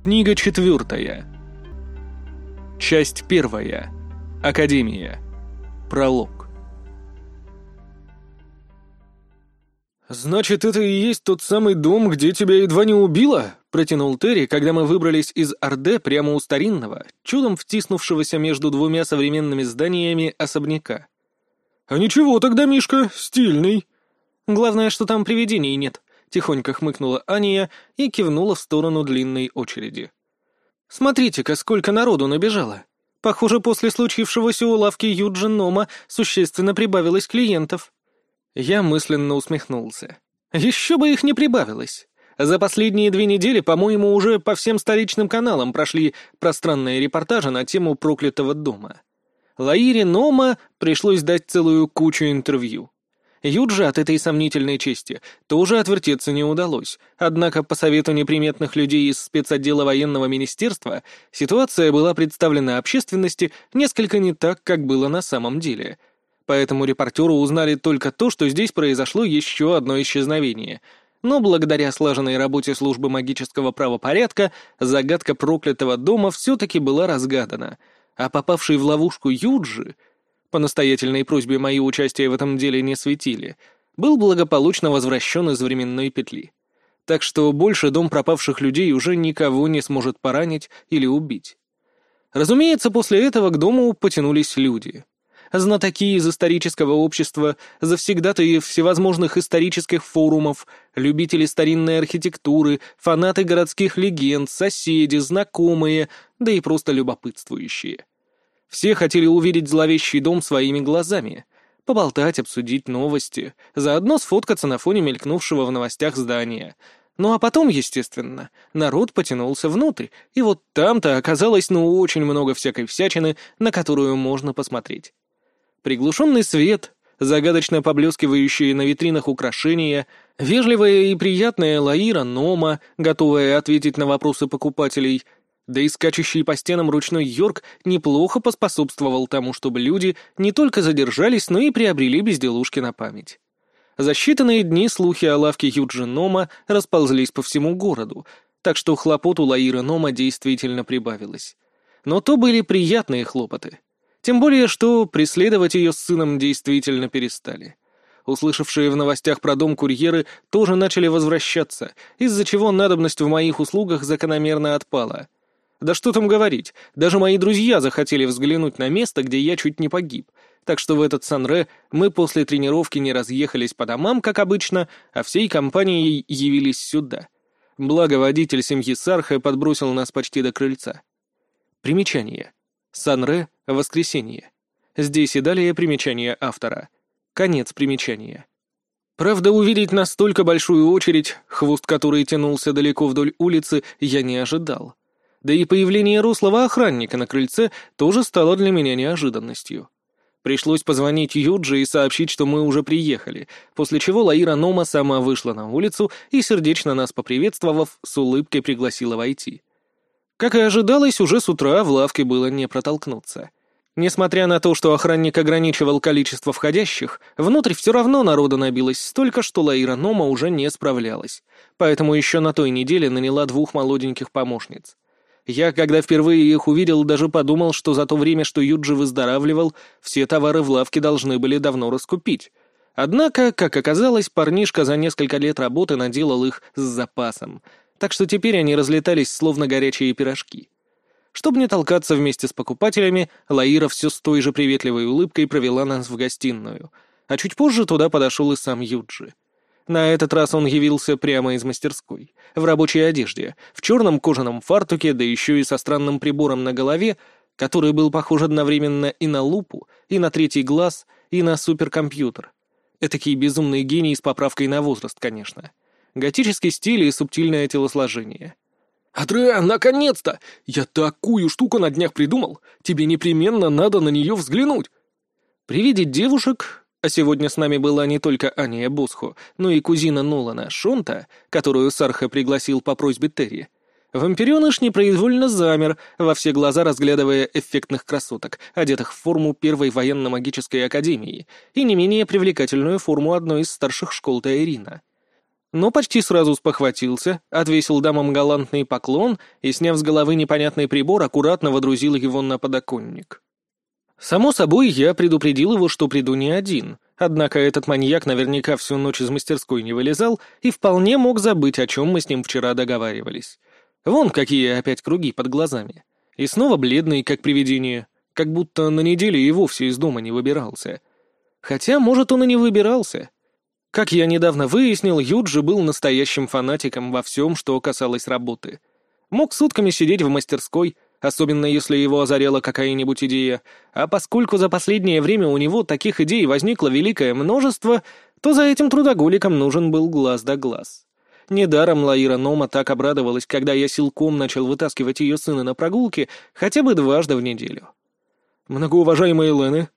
Книга 4. Часть 1. Академия. Пролог. «Значит, это и есть тот самый дом, где тебя едва не убило?» — протянул Терри, когда мы выбрались из Орде прямо у старинного, чудом втиснувшегося между двумя современными зданиями особняка. «А ничего тогда, Мишка, стильный». «Главное, что там привидений нет», — тихонько хмыкнула Аня и кивнула в сторону длинной очереди. «Смотрите-ка, сколько народу набежало. Похоже, после случившегося у лавки Юджи Нома существенно прибавилось клиентов». Я мысленно усмехнулся. Еще бы их не прибавилось. За последние 2 недели, по-моему, уже по всем столичным каналам прошли пространные репортажи на тему проклятого дома. Лаире Нома пришлось дать целую кучу интервью. Юджи от этой сомнительной чести тоже отвертеться не удалось, однако по совету неприметных людей из спецотдела военного министерства ситуация была представлена общественности несколько не так, как было на самом деле. Поэтому репортеры узнали только то, что здесь произошло еще одно исчезновение. Но благодаря слаженной работе службы магического правопорядка загадка проклятого дома все-таки была разгадана, а попавший в ловушку Юджи, по настоятельной просьбе мои участие в этом деле не светили, был благополучно возвращен из временной петли. Так что больше дом пропавших людей уже никого не сможет поранить или убить. Разумеется, после этого к дому потянулись люди. Знатоки из исторического общества, завсегдатаи всевозможных исторических форумов, любители старинной архитектуры, фанаты городских легенд, соседи, знакомые, да и просто любопытствующие. Все хотели увидеть зловещий дом своими глазами, поболтать, обсудить новости, заодно сфоткаться на фоне мелькнувшего в новостях здания. Ну а потом, естественно, народ потянулся внутрь, и вот там-то оказалось очень много всякой всячины, на которую можно посмотреть. Приглушенный свет, загадочно поблескивающие на витринах украшения, вежливая и приятная Лаира Нома, готовая ответить на вопросы покупателей, да и скачущий по стенам ручной Йорк неплохо поспособствовал тому, чтобы люди не только задержались, но и приобрели безделушки на память. За считанные дни слухи о лавке Юджи Нома расползлись по всему городу, так что хлопот у Лаиры Нома действительно прибавилось. Но то были приятные хлопоты. Тем более, что преследовать ее с сыном действительно перестали. Услышавшие в новостях про дом курьеры тоже начали возвращаться, из-за чего надобность в моих услугах закономерно отпала. Да что там говорить, даже мои друзья захотели взглянуть на место, где я чуть не погиб, так что в этот Санре мы после тренировки не разъехались по домам, как обычно, а всей компанией явились сюда. Благо водитель семьи Сарха подбросил нас почти до крыльца. Примечание. Санре — воскресенье. Здесь и далее примечание автора. Конец примечания. Правда, увидеть настолько большую очередь, хвост которой тянулся далеко вдоль улицы, я не ожидал. Да и появление рослого охранника на крыльце тоже стало для меня неожиданностью. Пришлось позвонить Юджи и сообщить, что мы уже приехали, после чего Лаира Нома сама вышла на улицу и, сердечно нас поприветствовав, с улыбкой пригласила войти. Как и ожидалось, уже с утра в лавке было не протолкнуться. Несмотря на то, что охранник ограничивал количество входящих, внутрь все равно народа набилось столько, что Лаира Нома уже не справлялась, поэтому еще на той неделе наняла 2 молоденьких помощниц. Я, когда впервые их увидел, даже подумал, что за то время, что Юджи выздоравливал, все товары в лавке должны были давно раскупить. Однако, как оказалось, парнишка за несколько лет работы наделал их с запасом, так что теперь они разлетались словно горячие пирожки. Чтобы не толкаться вместе с покупателями, Лаира все с той же приветливой улыбкой провела нас в гостиную, а чуть позже туда подошел и сам Юджи. На этот раз он явился прямо из мастерской, в рабочей одежде, в черном кожаном фартуке, да еще и со странным прибором на голове, который был похож одновременно и на лупу, и на 3-й глаз, и на суперкомпьютер. Этакий безумный гений с поправкой на возраст, конечно. Готический стиль и субтильное телосложение. «Адриан, наконец-то! Я такую штуку на днях придумал! Тебе непременно надо на нее взглянуть!» При виде девушек, а сегодня с нами была не только Аня Босхо, но и кузина Нолана Шонта, которую Сарха пригласил по просьбе Терри, вампиреныш непроизвольно замер, во все глаза разглядывая эффектных красоток, одетых в форму первой военно-магической академии и не менее привлекательную форму одной из старших школ Таирина. но почти сразу спохватился, отвесил дамам галантный поклон и, сняв с головы непонятный прибор, аккуратно водрузил его на подоконник. Само собой, я предупредил его, что приду не один, однако этот маньяк наверняка всю ночь из мастерской не вылезал и вполне мог забыть, о чем мы с ним вчера договаривались. Вон какие опять круги под глазами. И снова бледный, как привидение, как будто на неделе и вовсе из дома не выбирался. Хотя, может, он и не выбирался. Как я недавно выяснил, Юджи был настоящим фанатиком во всем, что касалось работы. Мог сутками сидеть в мастерской, особенно если его озаряла какая-нибудь идея, а поскольку за последнее время у него таких идей возникло великое множество, то за этим трудоголиком нужен был глаз да глаз. Недаром Лаира Нома так обрадовалась, когда я силком начал вытаскивать ее сына на прогулки хотя бы дважды в неделю. «Многоуважаемые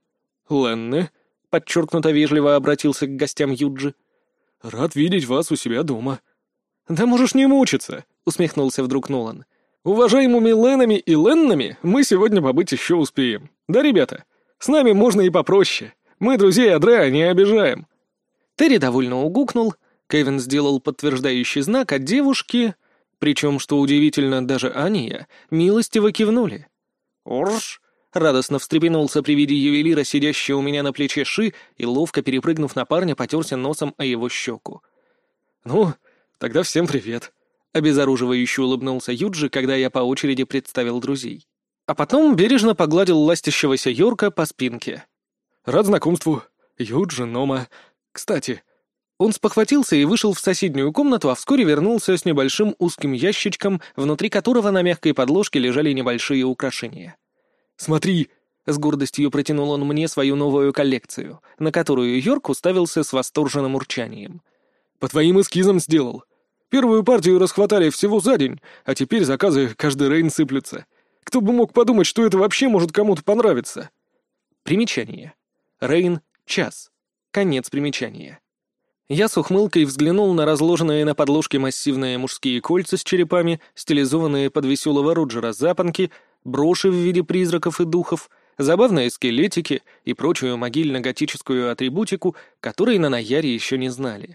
Ленны», подчеркнуто вежливо обратился к гостям Юджи. «Рад видеть вас у себя дома». «Да можешь не мучиться», — усмехнулся вдруг Нолан. «Уважаемыми Ленами и Леннами мы сегодня побыть еще успеем. Да, ребята? С нами можно и попроще. Мы друзей Адреа не обижаем». Терри довольно угукнул, Кевин сделал подтверждающий знак, а девушки, причем, что удивительно, даже Ания, милостиво кивнули. «Орш!» — радостно встрепенулся при виде ювелира, сидящего у меня на плече Ши, и, ловко перепрыгнув на парня, потерся носом о его щеку. «Ну, тогда всем привет!» — обезоруживающе улыбнулся Юджи, когда я по очереди представил друзей. А потом бережно погладил ластящегося Йорка по спинке. «Рад знакомству. Юджи, Нома. Кстати...» Он спохватился и вышел в соседнюю комнату, а вскоре вернулся с небольшим узким ящичком, внутри которого на мягкой подложке лежали небольшие украшения. «Смотри!» — с гордостью протянул он мне свою новую коллекцию, на которую Йорк уставился с восторженным урчанием. «По твоим эскизам сделал. Первую партию расхватали всего за день, а теперь заказы каждый рейн сыплются. Кто бы мог подумать, что это вообще может кому-то понравиться?» Примечание. Рейн — час. Конец примечания. Я с ухмылкой взглянул на разложенные на подложке массивные мужские кольца с черепами, стилизованные под веселого Роджера запонки, броши в виде призраков и духов, забавные скелетики и прочую могильно-готическую атрибутику, которые на Наяре еще не знали.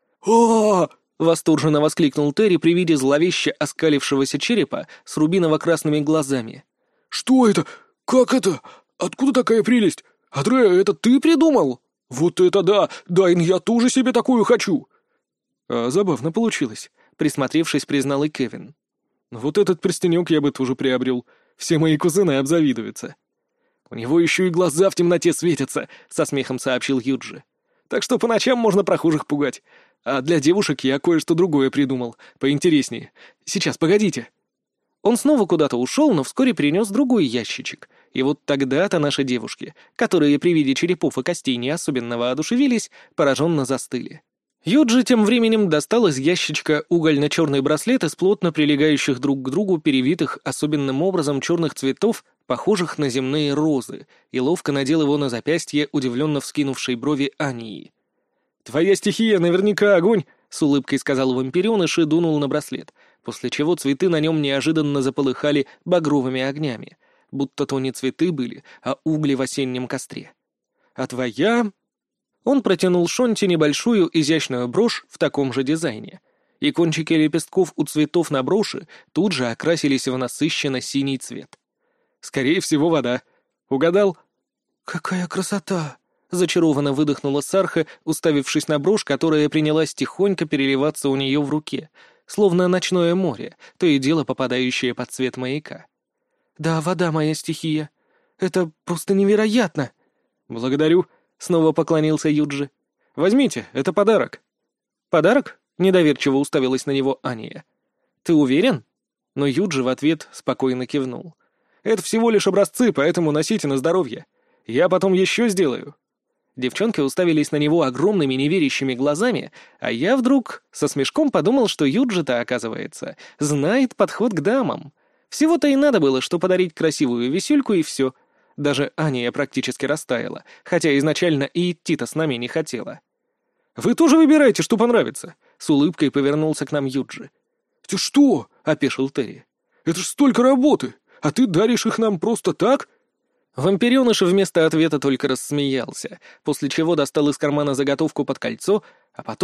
«О!» — восторженно воскликнул Терри при виде зловеще оскалившегося черепа с рубиново-красными глазами. «Что это? Как это? Откуда такая прелесть? Адреа, это ты придумал? Вот это да! Дайн, я тоже себе такую хочу!» «Забавно получилось», — присмотревшись, признал и Кевин. «Вот этот перстенек я бы тоже приобрел. Все мои кузены обзавидуются». «У него еще и глаза в темноте светятся», — со смехом сообщил Юджи. «Так что по ночам можно прохожих пугать. А для девушек я кое-что другое придумал, поинтереснее. Сейчас, погодите». Он снова куда-то ушел, но вскоре принес другой ящичек. И вот тогда-то наши девушки, которые при виде черепов и костей не особенно воодушевились, пораженно застыли. Юджи тем временем достал из ящичка угольно-черный браслет из плотно прилегающих друг к другу перевитых особенным образом черных цветов, похожих на земные розы, и ловко надел его на запястье удивленно вскинувшей брови Ании. «Твоя стихия наверняка огонь», — с улыбкой сказал вампиреныш и дунул на браслет, после чего цветы на нем неожиданно заполыхали багровыми огнями, будто то не цветы были, а угли в осеннем костре. «А твоя...» Он протянул Шонти небольшую изящную брошь в таком же дизайне, и кончики лепестков у цветов на броши тут же окрасились в насыщенно синий цвет. «Скорее всего, вода. Угадал?» «Какая красота!» — зачарованно выдохнула Сарха, уставившись на брошь, которая принялась тихонько переливаться у нее в руке, словно ночное море, то и дело попадающее под цвет маяка. «Да, вода моя стихия. Это просто невероятно!» «Благодарю», — снова поклонился Юджи. «Возьмите, это подарок». «Подарок?» — недоверчиво уставилась на него Ания. «Ты уверен?» Но Юджи в ответ спокойно кивнул. «Это всего лишь образцы, поэтому носите на здоровье. Я потом еще сделаю». Девчонки уставились на него огромными неверящими глазами, а я вдруг со смешком подумал, что Юджи-то, оказывается, знает подход к дамам. Всего-то и надо было, что подарить красивую висюльку, и все. Даже Аня практически растаяла, хотя изначально и идти-то с нами не хотела. «Вы тоже выбирайте, что понравится», — с улыбкой повернулся к нам Юджи. «Ты что?» — опешил Терри. «Это ж столько работы, а ты даришь их нам просто так?» Вампиреныш вместо ответа только рассмеялся, после чего достал из кармана заготовку под кольцо, а потом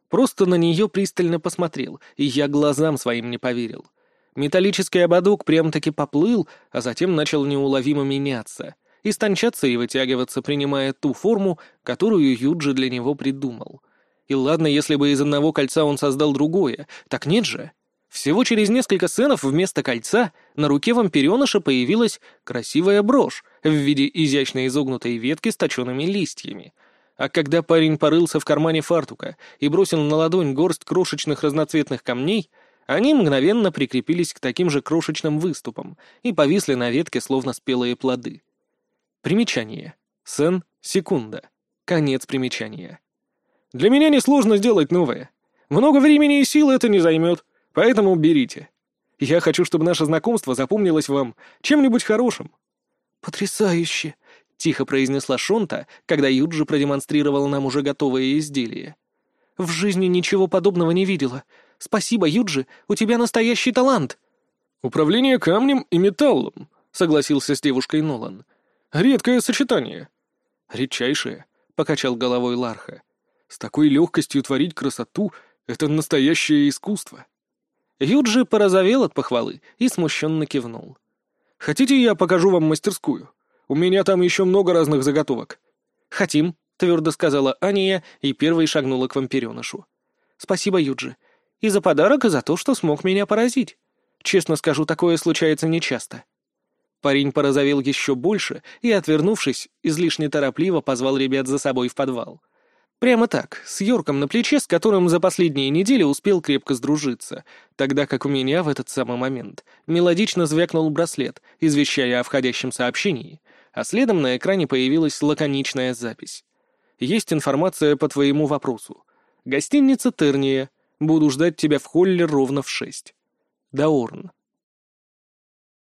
Просто на нее пристально посмотрел, и я глазам своим не поверил. Металлический ободок прям-таки поплыл, а затем начал неуловимо меняться, истончаться и вытягиваться, принимая ту форму, которую Юджи для него придумал. И ладно, если бы из одного кольца он создал другое, так нет же. Всего через несколько сценов вместо кольца на руке вампиреныша появилась красивая брошь в виде изящно изогнутой ветки с точеными листьями. А когда парень порылся в кармане фартука и бросил на ладонь горсть крошечных разноцветных камней, они мгновенно прикрепились к таким же крошечным выступам и повисли на ветке, словно спелые плоды. Примечание. Сен, секунда. Конец примечания. Для меня несложно сделать новое. Много времени и сил это не займет, поэтому берите. Я хочу, чтобы наше знакомство запомнилось вам чем-нибудь хорошим. «Потрясающе!» — тихо произнесла Шонта, когда Юджи продемонстрировал нам уже готовое изделие. «В жизни ничего подобного не видела. Спасибо, Юджи, у тебя настоящий талант!» «Управление камнем и металлом», — согласился с девушкой Нолан. «Редкое сочетание». «Редчайшее», — покачал головой Ларха. «С такой легкостью творить красоту — это настоящее искусство». Юджи порозовел от похвалы и смущенно кивнул. «Хотите, я покажу вам мастерскую? У меня там еще много разных заготовок». «Хотим», — твердо сказала Ания и первой шагнула к вампиренышу. «Спасибо, Юджи. И за подарок, и за то, что смог меня поразить. Честно скажу, такое случается нечасто». Парень порозовел еще больше и, отвернувшись, излишне торопливо позвал ребят за собой в подвал. Прямо так, с Йорком на плече, с которым за последние недели успел крепко сдружиться, тогда как у меня в этот самый момент мелодично звякнул браслет, извещая о входящем сообщении, а следом на экране появилась лаконичная запись. «Есть информация по твоему вопросу. Гостиница Терния. Буду ждать тебя в холле ровно в 6. Даорн».